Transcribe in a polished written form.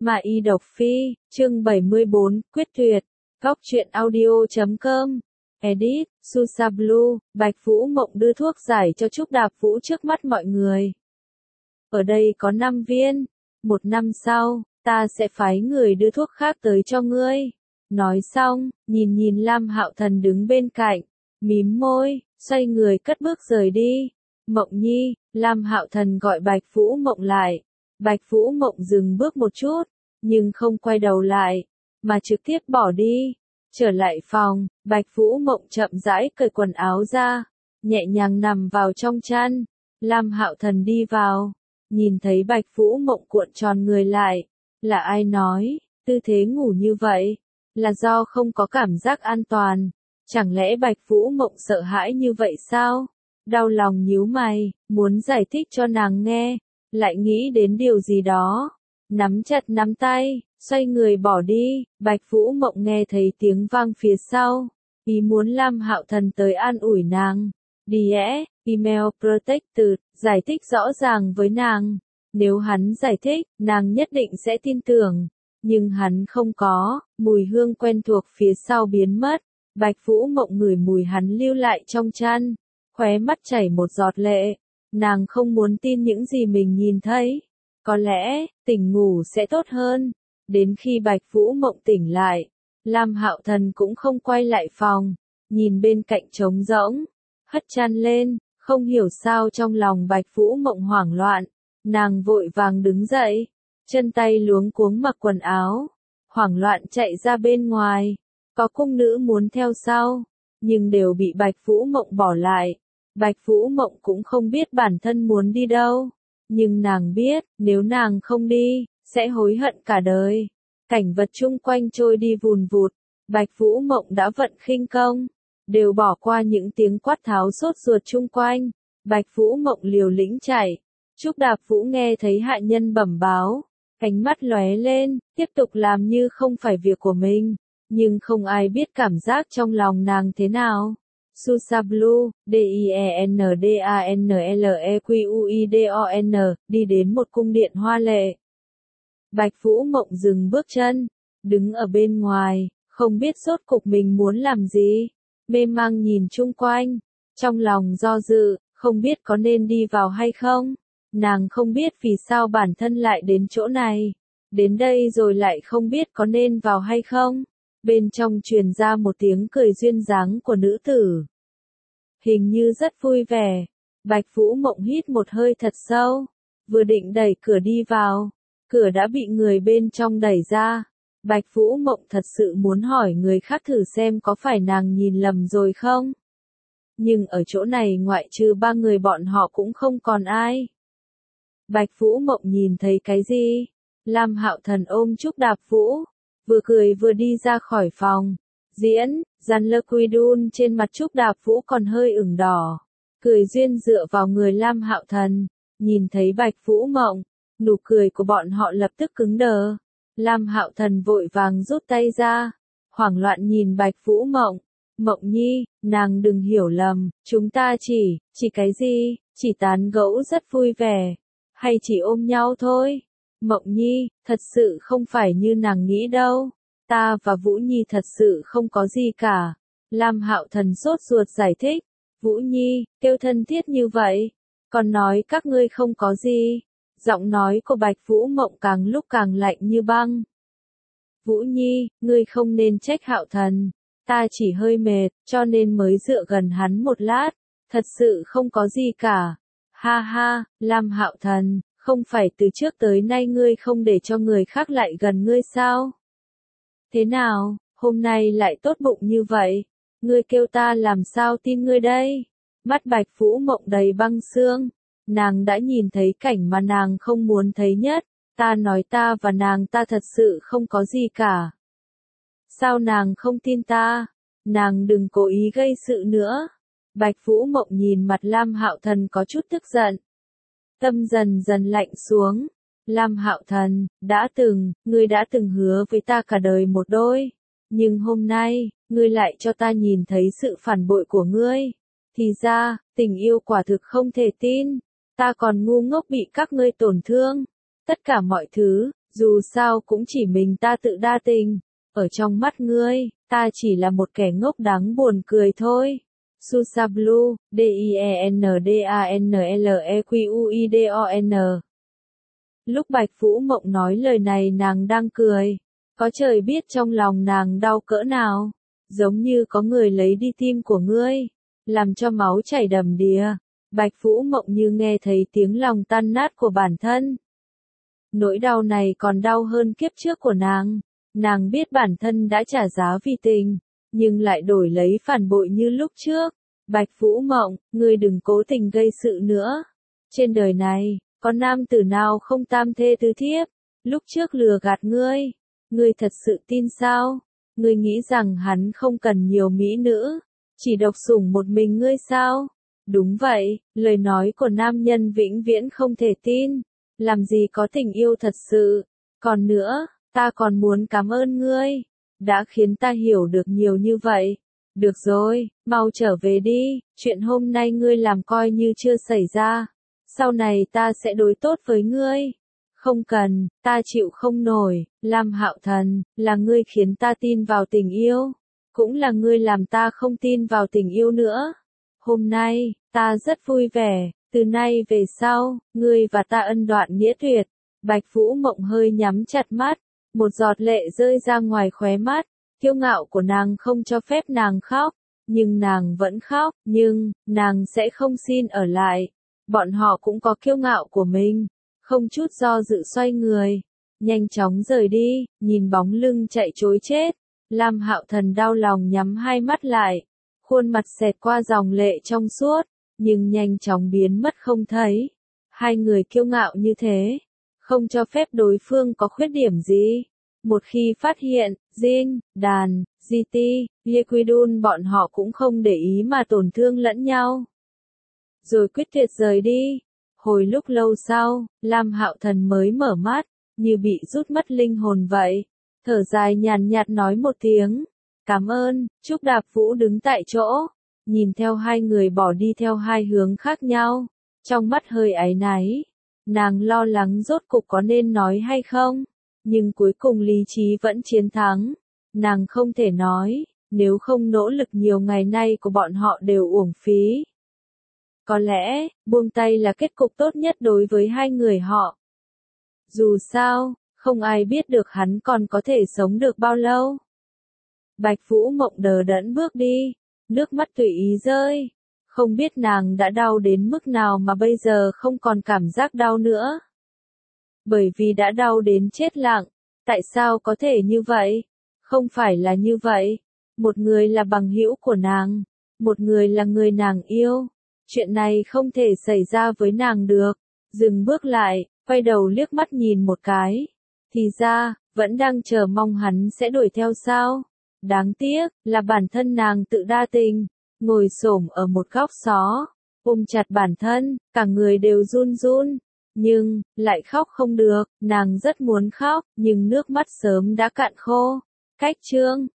Mà y độc phi, chương 74, quyết tuyệt. Góc truyện audio.com. Edit, Susa Blue, Bạch Vũ Mộng đưa thuốc giải cho Trúc Đạp Vũ trước mắt mọi người. Ở đây có 5 viên. 1 năm sau, ta sẽ phái người đưa thuốc khác tới cho ngươi. Nói xong, nhìn Lam Hạo Thần đứng bên cạnh, mím môi, xoay người cất bước rời đi. Mộng Nhi, Lam Hạo Thần gọi Bạch Vũ Mộng lại. Bạch Vũ Mộng dừng bước một chút, nhưng không quay đầu lại, mà trực tiếp bỏ đi. Trở lại phòng, Bạch Vũ Mộng chậm rãi cởi quần áo ra, nhẹ nhàng nằm vào trong chăn. Lam Hạo Thần đi vào, nhìn thấy Bạch Vũ Mộng cuộn tròn người lại. Là ai nói, tư thế ngủ như vậy, là do không có cảm giác an toàn. Chẳng lẽ Bạch Vũ Mộng sợ hãi như vậy sao? Đau lòng nhíu mày, muốn giải thích cho nàng nghe, lại nghĩ đến điều gì đó. Nắm chặt nắm tay, xoay người bỏ đi. Bạch Vũ Mộng nghe thấy tiếng vang phía sau, ý muốn Lam Hạo Thần tới an ủi nàng. DE, email protected, giải thích rõ ràng với nàng. Nếu hắn giải thích, nàng nhất định sẽ tin tưởng. Nhưng hắn không có, mùi hương quen thuộc phía sau biến mất. Bạch Vũ Mộng ngửi mùi hắn lưu lại trong chăn, khóe mắt chảy một giọt lệ. Nàng không muốn tin những gì mình nhìn thấy. Có lẽ, tỉnh ngủ sẽ tốt hơn. Đến khi Bạch Vũ Mộng tỉnh lại, Lam Hạo Thần cũng không quay lại phòng, nhìn bên cạnh trống rỗng, hất chăn lên, không hiểu sao trong lòng Bạch Vũ Mộng hoảng loạn. Nàng vội vàng đứng dậy, chân tay luống cuống mặc quần áo, hoảng loạn chạy ra bên ngoài. Có cung nữ muốn theo sau, nhưng đều bị Bạch Vũ Mộng bỏ lại. Bạch Vũ Mộng cũng không biết bản thân muốn đi đâu, nhưng nàng biết, nếu nàng không đi, sẽ hối hận cả đời. Cảnh vật chung quanh trôi đi vùn vụt, Bạch Vũ Mộng đã vận khinh công, đều bỏ qua những tiếng quát tháo sốt ruột chung quanh. Bạch Vũ Mộng liều lĩnh chạy. Trúc Đạp Vũ nghe thấy hạ nhân bẩm báo, ánh mắt lóe lên, tiếp tục làm như không phải việc của mình, nhưng không ai biết cảm giác trong lòng nàng thế nào. Susa Blue, DIENDANLEQUIDON, đi đến một cung điện hoa lệ. Bạch Vũ Mộng dừng bước chân, đứng ở bên ngoài, không biết rốt cục mình muốn làm gì, mê mang nhìn chung quanh, trong lòng do dự, không biết có nên đi vào hay không. Nàng không biết vì sao bản thân lại đến chỗ này, đến đây rồi lại không biết có nên vào hay không. Bên trong truyền ra một tiếng cười duyên dáng của nữ tử, hình như rất vui vẻ. Bạch Vũ Mộng hít một hơi thật sâu, vừa định đẩy cửa đi vào, cửa đã bị người bên trong đẩy ra. Bạch Vũ Mộng thật sự muốn hỏi người khác thử xem có phải nàng nhìn lầm rồi không. Nhưng ở chỗ này ngoại trừ 3 người bọn họ cũng không còn ai. Bạch Vũ Mộng nhìn thấy cái gì? Lam Hạo Thần ôm Trúc Đạp Vũ, vừa cười vừa đi ra khỏi phòng. Diễn, Janlequidun trên mặt Trúc Đạp Vũ còn hơi ửng đỏ. Cười duyên dựa vào người Lam Hạo Thần, nhìn thấy Bạch Vũ Mộng, nụ cười của bọn họ lập tức cứng đờ. Lam Hạo Thần vội vàng rút tay ra, hoảng loạn nhìn Bạch Vũ Mộng. Mộng Nhi, nàng đừng hiểu lầm, chúng ta chỉ cái gì, chỉ tán gẫu rất vui vẻ, hay chỉ ôm nhau thôi. Mộng Nhi, thật sự không phải như nàng nghĩ đâu, ta và Vũ Nhi thật sự không có gì cả. Lam Hạo Thần sốt ruột giải thích. Vũ Nhi, kêu thân thiết như vậy, còn nói các ngươi không có gì. Giọng nói của Bạch Vũ Mộng càng lúc càng lạnh như băng. Vũ Nhi, ngươi không nên trách Hạo Thần, ta chỉ hơi mệt, cho nên mới dựa gần hắn một lát, thật sự không có gì cả. Ha ha, Lam Hạo Thần, không phải từ trước tới nay ngươi không để cho người khác lại gần ngươi sao? Thế nào, hôm nay lại tốt bụng như vậy? Ngươi kêu ta làm sao tin ngươi đây? Mắt Bạch Vũ Mộng đầy băng xương, nàng đã nhìn thấy cảnh mà nàng không muốn thấy nhất. Ta nói ta và nàng ta thật sự không có gì cả. Sao nàng không tin ta? Nàng đừng cố ý gây sự nữa. Bạch Vũ Mộng nhìn mặt Lam Hạo Thần có chút tức giận. Tâm dần dần lạnh xuống. Lam Hạo Thần, ngươi đã từng hứa với ta cả đời một đôi. Nhưng hôm nay, ngươi lại cho ta nhìn thấy sự phản bội của ngươi. Thì ra, tình yêu quả thực không thể tin. Ta còn ngu ngốc bị các ngươi tổn thương. Tất cả mọi thứ, Dù sao cũng chỉ mình ta tự đa tình. Ở trong mắt ngươi, ta chỉ là một kẻ ngốc đáng buồn cười thôi. Susablu, Diendanlequidon. Lúc Bạch Vũ Mộng nói lời này nàng đang cười. Có trời biết trong lòng nàng đau cỡ nào. Giống như có người lấy đi tim của ngươi. Làm cho máu chảy đầm đìa. Bạch Vũ Mộng như nghe thấy tiếng lòng tan nát của bản thân. Nỗi đau này còn đau hơn kiếp trước của nàng. Nàng biết bản thân đã trả giá vì tình, nhưng lại đổi lấy phản bội như lúc trước. Bạch Vũ Mộng, ngươi đừng cố tình gây sự nữa. Trên đời này, có nam tử nào không tam thê tứ thiếp? Lúc trước lừa gạt ngươi thật sự tin sao? Ngươi nghĩ rằng hắn không cần nhiều mỹ nữ, chỉ độc sủng một mình ngươi sao? Đúng vậy, lời nói của nam nhân vĩnh viễn không thể tin. Làm gì có tình yêu thật sự. Còn nữa, ta còn muốn cảm ơn ngươi, đã khiến ta hiểu được nhiều như vậy. Được rồi, mau trở về đi, chuyện hôm nay ngươi làm coi như chưa xảy ra. Sau này ta sẽ đối tốt với ngươi. Không cần, ta chịu không nổi. Lam Hạo Thần, là ngươi khiến ta tin vào tình yêu. Cũng là ngươi làm ta không tin vào tình yêu nữa. Hôm nay, ta rất vui vẻ. Từ nay về sau, ngươi và ta ân đoạn nghĩa tuyệt. Bạch Vũ Mộng hơi nhắm chặt mắt. Một giọt lệ rơi ra ngoài khóe mắt. Kiêu ngạo của nàng không cho phép nàng khóc. Nhưng nàng vẫn khóc. Nhưng, nàng sẽ không xin ở lại. Bọn họ cũng có kiêu ngạo của mình. Không chút do dự xoay người. Nhanh chóng rời đi, nhìn bóng lưng chạy trối chết. Lam Hạo Thần đau lòng nhắm hai mắt lại. Khuôn mặt xẹt qua dòng lệ trong suốt. Nhưng nhanh chóng biến mất không thấy. Hai người kiêu ngạo như thế. Không cho phép đối phương có khuyết điểm gì. Một khi phát hiện, Jin, Đàn, GT, Liquidun bọn họ cũng không để ý mà tổn thương lẫn nhau. Rồi quyết tuyệt rời đi. Hồi lúc lâu sau, Lam Hạo Thần mới mở mắt, như bị rút mất linh hồn vậy. Thở dài nhàn nhạt nói một tiếng. Cảm ơn. Trúc Đạp Vũ đứng tại chỗ. Nhìn theo hai người bỏ đi theo hai hướng khác nhau. Trong mắt hơi áy náy. Nàng lo lắng rốt cục có nên nói hay không. Nhưng cuối cùng lý trí vẫn chiến thắng. Nàng không thể nói. Nếu không nỗ lực nhiều ngày nay của bọn họ đều uổng phí. Có lẽ, buông tay là kết cục tốt nhất đối với hai người họ. Dù sao, không ai biết được hắn còn có thể sống được bao lâu. Bạch Vũ Mộng đờ đẫn bước đi, nước mắt tùy ý rơi. Không biết nàng đã đau đến mức nào mà bây giờ không còn cảm giác đau nữa. Bởi vì đã đau đến chết lặng. Tại sao có thể như vậy? Không phải là như vậy. Một người là bằng hữu của nàng. Một người là người nàng yêu. Chuyện này không thể xảy ra với nàng được. Dừng bước lại, quay đầu liếc mắt nhìn một cái. Thì ra, vẫn đang chờ mong hắn sẽ đuổi theo sao? Đáng tiếc, là bản thân nàng tự đa tình. Ngồi xổm ở một góc xó, ôm chặt bản thân, cả người đều run run. Nhưng, lại khóc không được, nàng rất muốn khóc, nhưng nước mắt sớm đã cạn khô. Cách chương